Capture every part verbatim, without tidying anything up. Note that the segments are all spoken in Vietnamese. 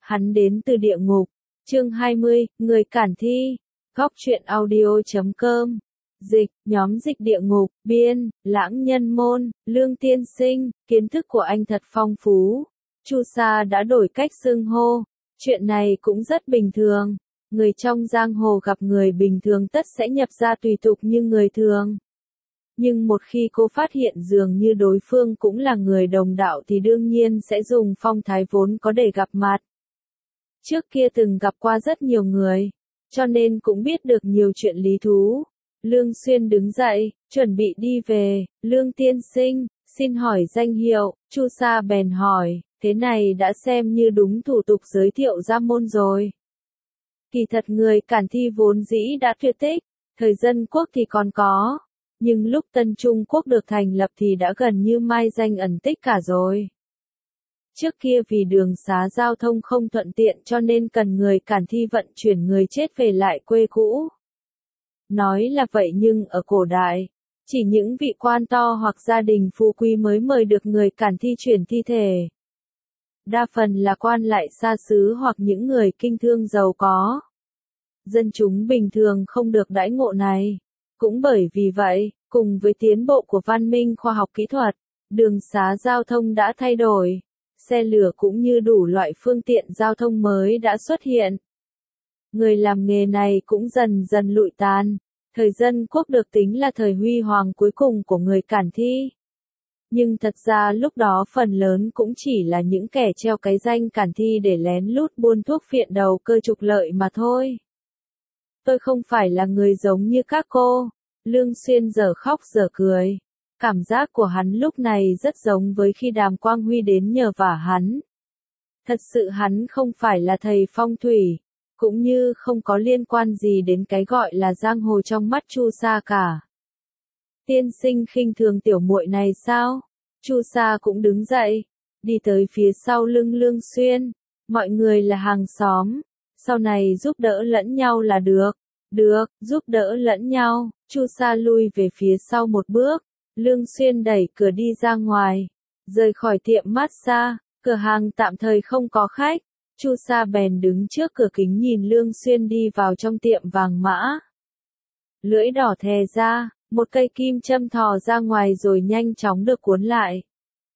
Hắn đến từ địa ngục. Chương hai mươi, người cản thi. Góc truyện audio chấm com. Dịch, nhóm dịch địa ngục, biên, lãng nhân môn, lương tiên sinh, kiến thức của anh thật phong phú. Chu Sa đã đổi cách xưng hô. Chuyện này cũng rất bình thường. Người trong giang hồ gặp người bình thường tất sẽ nhập ra tùy tục như người thường. Nhưng một khi cô phát hiện dường như đối phương cũng là người đồng đạo thì đương nhiên sẽ dùng phong thái vốn có để gặp mặt. Trước kia từng gặp qua rất nhiều người, cho nên cũng biết được nhiều chuyện lý thú. Lương Xuyên đứng dậy, chuẩn bị đi về. Lương tiên sinh, xin hỏi danh hiệu. Chu Sa bèn hỏi, thế này đã xem như đúng thủ tục giới thiệu ra môn rồi. Kỳ thật người cản thi vốn dĩ đã tuyệt tích, thời Dân Quốc thì còn có, nhưng lúc Tân Trung Quốc được thành lập thì đã gần như mai danh ẩn tích cả rồi. Trước kia vì đường xá giao thông không thuận tiện cho nên cần người cản thi vận chuyển người chết về lại quê cũ. Nói là vậy nhưng ở cổ đại, chỉ những vị quan to hoặc gia đình phú quý mới mời được người cản thi chuyển thi thể. Đa phần là quan lại xa xứ hoặc những người kinh thương giàu có. Dân chúng bình thường không được đãi ngộ này. Cũng bởi vì vậy, cùng với tiến bộ của văn minh khoa học kỹ thuật, đường xá giao thông đã thay đổi. Xe lửa cũng như đủ loại phương tiện giao thông mới đã xuất hiện. Người làm nghề này cũng dần dần lụi tàn. Thời Dân Quốc được tính là thời huy hoàng cuối cùng của người cản thi. Nhưng thật ra lúc đó phần lớn cũng chỉ là những kẻ treo cái danh cản thi để lén lút buôn thuốc phiện đầu cơ trục lợi mà thôi. Tôi không phải là người giống như các cô. Lương Xuyên giờ khóc giờ cười. Cảm giác của hắn lúc này rất giống với khi Đàm Quang Huy đến nhờ vả hắn. Thật sự hắn không phải là thầy phong thủy, cũng như không có liên quan gì đến cái gọi là giang hồ trong mắt Chu Sa cả. Tiên sinh khinh thường tiểu muội này sao? Chu Sa cũng đứng dậy, đi tới phía sau lưng Lương Xuyên. Mọi người là hàng xóm, sau này giúp đỡ lẫn nhau là được. Được, giúp đỡ lẫn nhau. Chu Sa lui về phía sau một bước. Lương Xuyên đẩy cửa đi ra ngoài, rời khỏi tiệm massage, cửa hàng tạm thời không có khách. Chu Sa bèn đứng trước cửa kính nhìn Lương Xuyên đi vào trong tiệm vàng mã. Lưỡi đỏ thè ra, một cây kim châm thò ra ngoài rồi nhanh chóng được cuốn lại.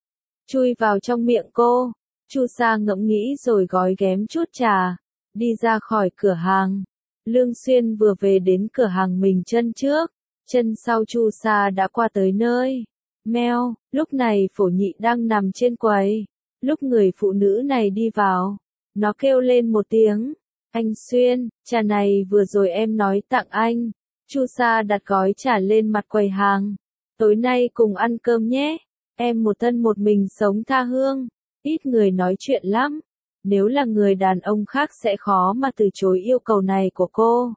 Chui vào trong miệng cô. Chu Sa ngẫm nghĩ rồi gói ghém chút trà, đi ra khỏi cửa hàng. Lương Xuyên vừa về đến cửa hàng mình chân trước, chân sau Chu Sa đã qua tới nơi. Meo, lúc này Phổ Nhị đang nằm trên quầy. Lúc người phụ nữ này đi vào, nó kêu lên một tiếng. Anh Xuyên, trà này vừa rồi em nói tặng anh. Chu Sa đặt gói trà lên mặt quầy hàng. Tối nay cùng ăn cơm nhé. Em một thân một mình sống tha hương. Ít người nói chuyện lắm. Nếu là người đàn ông khác sẽ khó mà từ chối yêu cầu này của cô.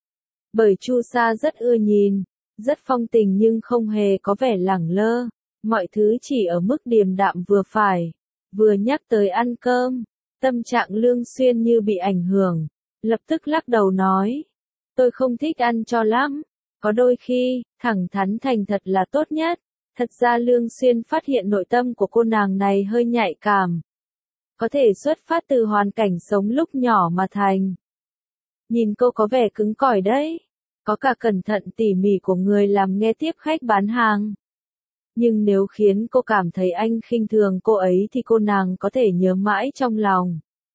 Bởi Chu Sa rất ưa nhìn, rất phong tình nhưng không hề có vẻ lẳng lơ. Mọi thứ chỉ ở mức điềm đạm vừa phải. Vừa nhắc tới ăn cơm, tâm trạng Lương Xuyên như bị ảnh hưởng. Lập tức lắc đầu nói. Tôi không thích ăn cho lắm. Có đôi khi, thẳng thắn thành thật là tốt nhất. Thật ra Lương Xuyên phát hiện nội tâm của cô nàng này hơi nhạy cảm. Có thể xuất phát từ hoàn cảnh sống lúc nhỏ mà thành. Nhìn cô có vẻ cứng cỏi đấy. Có cả cẩn thận tỉ mỉ của người làm nghe tiếp khách bán hàng. Nhưng nếu khiến cô cảm thấy anh khinh thường cô ấy thì cô nàng có thể nhớ mãi trong lòng.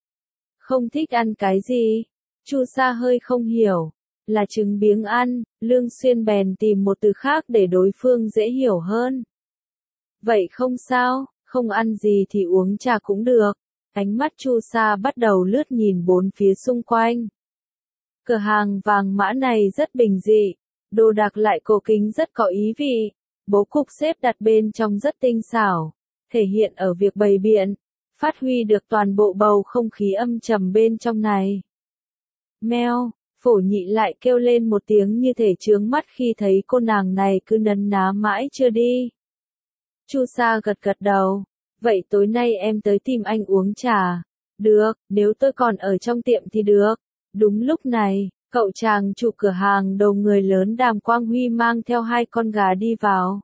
Không thích ăn cái gì? Chu Sa hơi không hiểu. Là trứng biếng ăn. Lương Xuyên bèn tìm một từ khác để đối phương dễ hiểu hơn. Vậy không sao, không ăn gì thì uống trà cũng được. Ánh mắt Chu Sa bắt đầu lướt nhìn bốn phía xung quanh. Cửa hàng vàng mã này rất bình dị, đồ đạc lại cổ kính rất có ý vị. Bố cục xếp đặt bên trong rất tinh xảo, thể hiện ở việc bày biện, phát huy được toàn bộ bầu không khí âm trầm bên trong này. Meo, Phổ Nhị lại kêu lên một tiếng như thể chướng mắt khi thấy cô nàng này cứ nấn ná mãi chưa đi. Chu Sa gật gật đầu. Vậy tối nay em tới tìm anh uống trà. Được, nếu tôi còn ở trong tiệm thì được. Đúng lúc này, cậu chàng chủ cửa hàng đầu người lớn Đàm Quang Huy mang theo hai con gà đi vào.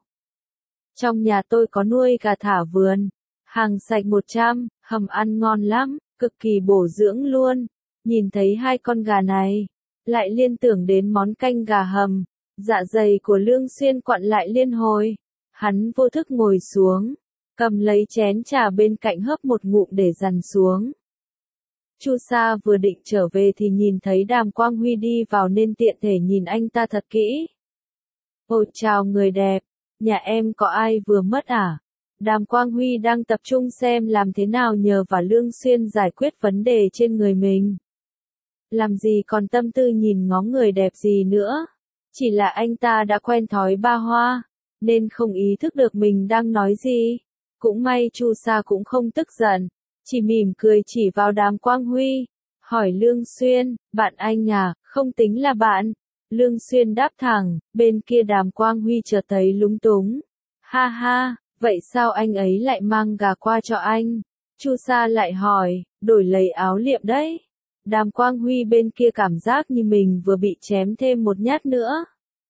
Trong nhà tôi có nuôi gà thả vườn. Hàng sạch một trăm, hầm ăn ngon lắm. cực kỳ bổ dưỡng luôn. Nhìn thấy hai con gà này, lại liên tưởng đến món canh gà hầm, dạ dày của Lương Xuyên quặn lại liên hồi. Hắn vô thức ngồi xuống, cầm lấy chén trà bên cạnh hớp một ngụm để dằn xuống. Chu Sa vừa định trở về thì nhìn thấy Đàm Quang Huy đi vào nên tiện thể nhìn anh ta thật kỹ. Ôi chào người đẹp, nhà em có ai vừa mất à? Đàm Quang Huy đang tập trung xem làm thế nào nhờ và Lương Xuyên giải quyết vấn đề trên người mình. Làm gì còn tâm tư nhìn ngó người đẹp gì nữa. Chỉ là anh ta đã quen thói ba hoa, nên không ý thức được mình đang nói gì. Cũng may Chu Sa cũng không tức giận, chỉ mỉm cười chỉ vào Đàm Quang Huy, hỏi Lương Xuyên, bạn anh à, không tính là bạn. Lương Xuyên đáp thẳng, bên kia Đàm Quang Huy chợt thấy lúng túng. Ha ha, vậy sao anh ấy lại mang gà qua cho anh? Chu Sa lại hỏi, đổi lấy áo liệm đấy. Đàm Quang Huy bên kia cảm giác như mình vừa bị chém thêm một nhát nữa.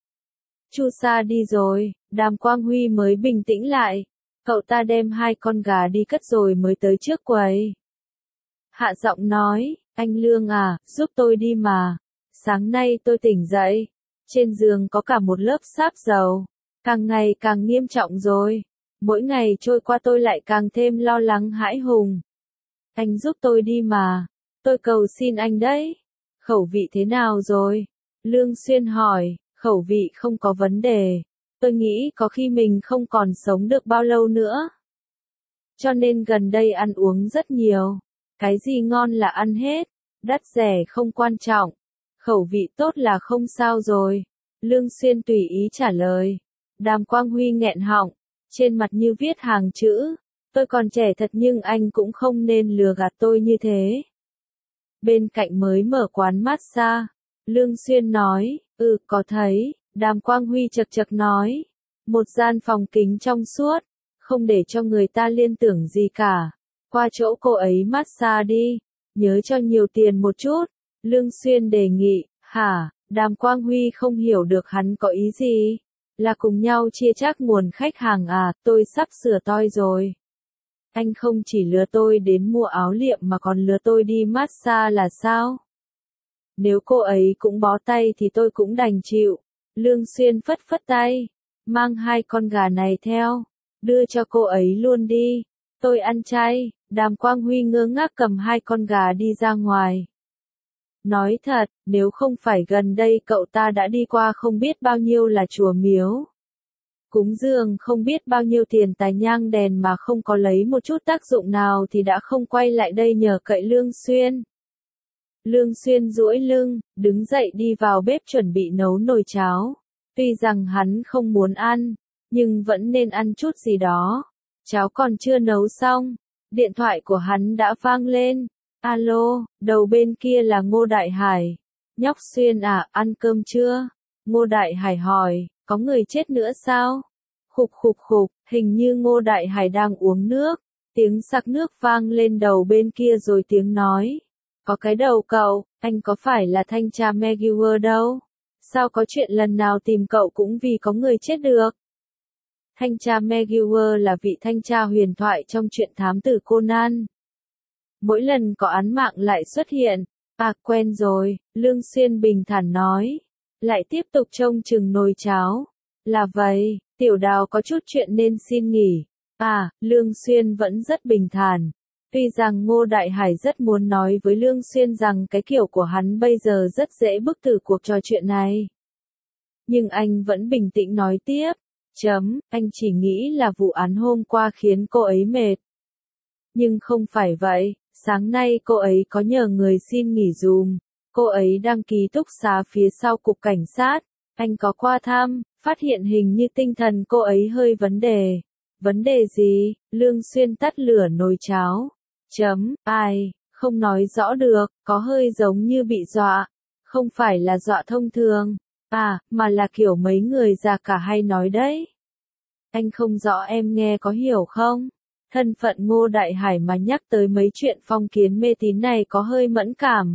Chu Sa đi rồi, Đàm Quang Huy mới bình tĩnh lại. Cậu ta đem hai con gà đi cất rồi mới tới trước quầy. Hạ giọng nói, anh Lương à, giúp tôi đi mà. Sáng nay tôi tỉnh dậy, trên giường có cả một lớp sáp dầu. Càng ngày càng nghiêm trọng rồi. Mỗi ngày trôi qua tôi lại càng thêm lo lắng hãi hùng. Anh giúp tôi đi mà. Tôi cầu xin anh đấy. Khẩu vị thế nào rồi? Lương Xuyên hỏi, khẩu vị không có vấn đề. Tôi nghĩ có khi mình không còn sống được bao lâu nữa. Cho nên gần đây ăn uống rất nhiều. Cái gì ngon là ăn hết. Đắt rẻ không quan trọng. Khẩu vị tốt là không sao rồi. Lương Xuyên tùy ý trả lời. Đàm Quang Huy nghẹn họng. Trên mặt như viết hàng chữ. Tôi còn trẻ thật nhưng anh cũng không nên lừa gạt tôi như thế. Bên cạnh mới mở quán massage. Lương Xuyên nói, ừ có thấy. Đàm Quang Huy chật chật nói. Một gian phòng kính trong suốt. Không để cho người ta liên tưởng gì cả. Qua chỗ cô ấy massage đi. Nhớ cho nhiều tiền một chút. Lương Xuyên đề nghị, hả? Đàm Quang Huy không hiểu được hắn có ý gì. Là cùng nhau chia chác nguồn khách hàng à, tôi sắp sửa toi rồi. Anh không chỉ lừa tôi đến mua áo liệm mà còn lừa tôi đi massage là sao? Nếu cô ấy cũng bó tay thì tôi cũng đành chịu. Lương Xuyên phất phất tay. Mang hai con gà này theo. Đưa cho cô ấy luôn đi. Tôi ăn chay. Đàm Quang Huy ngơ ngác cầm hai con gà đi ra ngoài. Nói thật, nếu không phải gần đây cậu ta đã đi qua không biết bao nhiêu là chùa miếu. Cúng dường không biết bao nhiêu tiền tài nhang đèn mà không có lấy một chút tác dụng nào thì đã không quay lại đây nhờ cậy Lương Xuyên. Lương Xuyên duỗi lưng, đứng dậy đi vào bếp chuẩn bị nấu nồi cháo. Tuy rằng hắn không muốn ăn, nhưng vẫn nên ăn chút gì đó. Cháo còn chưa nấu xong, điện thoại của hắn đã vang lên. Alo, đầu bên kia là Ngô Đại Hải. Nhóc Xuyên à, ăn cơm chưa? Ngô Đại Hải hỏi, có người chết nữa sao? Khục khục khục, hình như Ngô Đại Hải đang uống nước. Tiếng sặc nước vang lên đầu bên kia rồi tiếng nói. Có cái đầu cậu, anh có phải là thanh tra Megiwer đâu? Sao có chuyện lần nào tìm cậu cũng vì có người chết được? Thanh tra Megiwer là vị thanh tra huyền thoại trong truyện thám tử Conan. Mỗi lần có án mạng lại xuất hiện. À quen rồi, Lương Xuyên bình thản nói. Lại tiếp tục trông chừng nồi cháo. Là vậy, Tiểu Đào có chút chuyện nên xin nghỉ. À, Lương Xuyên vẫn rất bình thản. Tuy rằng Ngô Đại Hải rất muốn nói với Lương Xuyên rằng cái kiểu của hắn bây giờ rất dễ bức tử cuộc trò chuyện này. Nhưng anh vẫn bình tĩnh nói tiếp. Chấm, anh chỉ nghĩ là vụ án hôm qua khiến cô ấy mệt. Nhưng không phải vậy, sáng nay cô ấy có nhờ người xin nghỉ dùm. Cô ấy đăng ký túc xá phía sau cục cảnh sát. Anh có qua thăm, phát hiện hình như tinh thần cô ấy hơi vấn đề. Vấn đề gì? Lương Xuyên tắt lửa nồi cháo. Chấm, ai, không nói rõ được, có hơi giống như bị dọa. Không phải là dọa thông thường. À, mà là kiểu mấy người già cả hay nói đấy. Anh không rõ em nghe có hiểu không? Thân phận Ngô Đại Hải mà nhắc tới mấy chuyện phong kiến mê tín này có hơi mẫn cảm.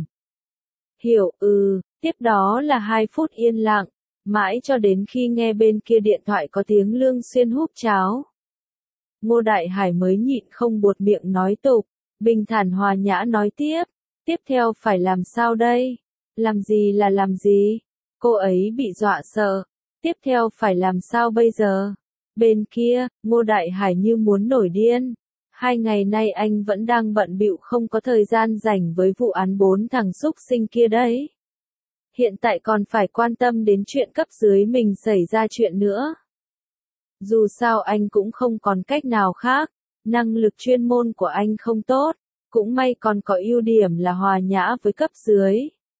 Hiểu, ừ, tiếp đó là hai phút yên lặng, mãi cho đến khi nghe bên kia điện thoại có tiếng Lương Xuyên húp cháo. Ngô Đại Hải mới nhịn không buột miệng nói tục, Bình thản hòa nhã nói tiếp, tiếp theo phải làm sao đây? Làm gì là làm gì? Cô ấy bị dọa sợ. Tiếp theo phải làm sao bây giờ? Bên kia, Ngô Đại Hải như muốn nổi điên. Hai ngày nay anh vẫn đang bận bịu không có thời gian rảnh với vụ án bốn thằng xúc sinh kia đấy. Hiện tại còn phải quan tâm đến chuyện cấp dưới mình xảy ra chuyện nữa. Dù sao anh cũng không còn cách nào khác, năng lực chuyên môn của anh không tốt, cũng may còn có ưu điểm là hòa nhã với cấp dưới.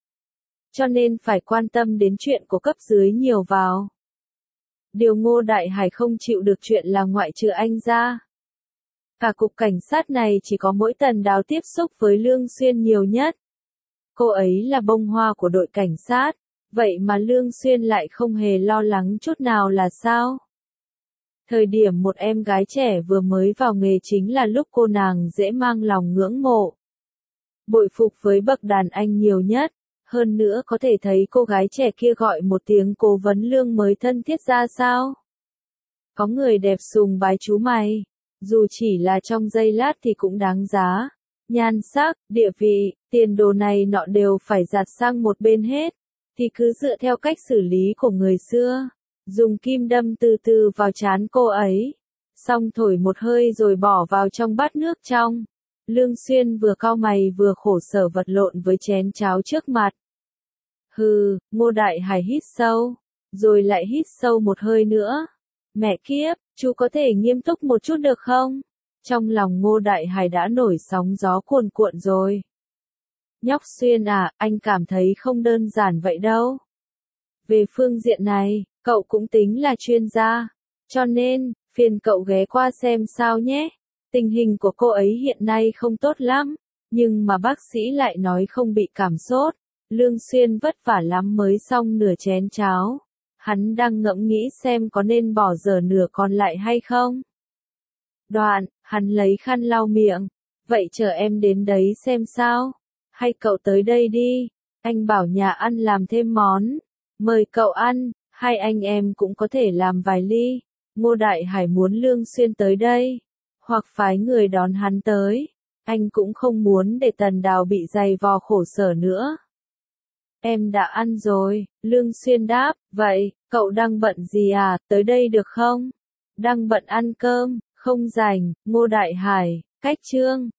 Cho nên phải quan tâm đến chuyện của cấp dưới nhiều vào. Điều Ngô Đại Hải không chịu được chuyện là ngoại trừ anh ra. Cả cục cảnh sát này chỉ có mỗi Tần Đào tiếp xúc với Lương Xuyên nhiều nhất. Cô ấy là bông hoa của đội cảnh sát, vậy mà Lương Xuyên lại không hề lo lắng chút nào là sao? Thời điểm một em gái trẻ vừa mới vào nghề chính là lúc cô nàng dễ mang lòng ngưỡng mộ. Bội phục với bậc đàn anh nhiều nhất, hơn nữa có thể thấy cô gái trẻ kia gọi một tiếng cố vấn Lương mới thân thiết ra sao? Có người đẹp sùng bái chú mày, dù chỉ là trong giây lát thì cũng đáng giá. Nhan sắc, địa vị, tiền đồ này nọ đều phải giạt sang một bên hết, thì cứ dựa theo cách xử lý của người xưa, dùng kim đâm từ từ vào trán cô ấy, xong thổi một hơi rồi bỏ vào trong bát nước trong. Lương Xuyên vừa cau mày vừa khổ sở vật lộn với chén cháo trước mặt. Hừ, Ngô Đại Hải hít sâu, rồi lại hít sâu một hơi nữa. Mẹ kiếp, chú có thể nghiêm túc một chút được không? Trong lòng Ngô Đại Hải đã nổi sóng gió cuồn cuộn rồi. Nhóc Xuyên à, anh cảm thấy không đơn giản vậy đâu. Về phương diện này, cậu cũng tính là chuyên gia. Cho nên, phiền cậu ghé qua xem sao nhé. Tình hình của cô ấy hiện nay không tốt lắm, nhưng mà bác sĩ lại nói không bị cảm sốt. Lương Xuyên vất vả lắm mới xong nửa chén cháo. Hắn đang ngẫm nghĩ xem có nên bỏ dở nửa còn lại hay không. Đoạn, hắn lấy khăn lau miệng. Vậy chờ em đến đấy xem sao. Hay cậu tới đây đi. Anh bảo nhà ăn làm thêm món. Mời cậu ăn, hai anh em cũng có thể làm vài ly. Ngô Đại Hải muốn Lương Xuyên tới đây. Hoặc phái người đón hắn tới. Anh cũng không muốn để Tần Đào bị dày vò khổ sở nữa. Em đã ăn rồi, Lương Xuyên đáp, vậy, cậu đang bận gì à, tới đây được không? Đang bận ăn cơm, không rảnh, Ngô Đại Hải, cách chương.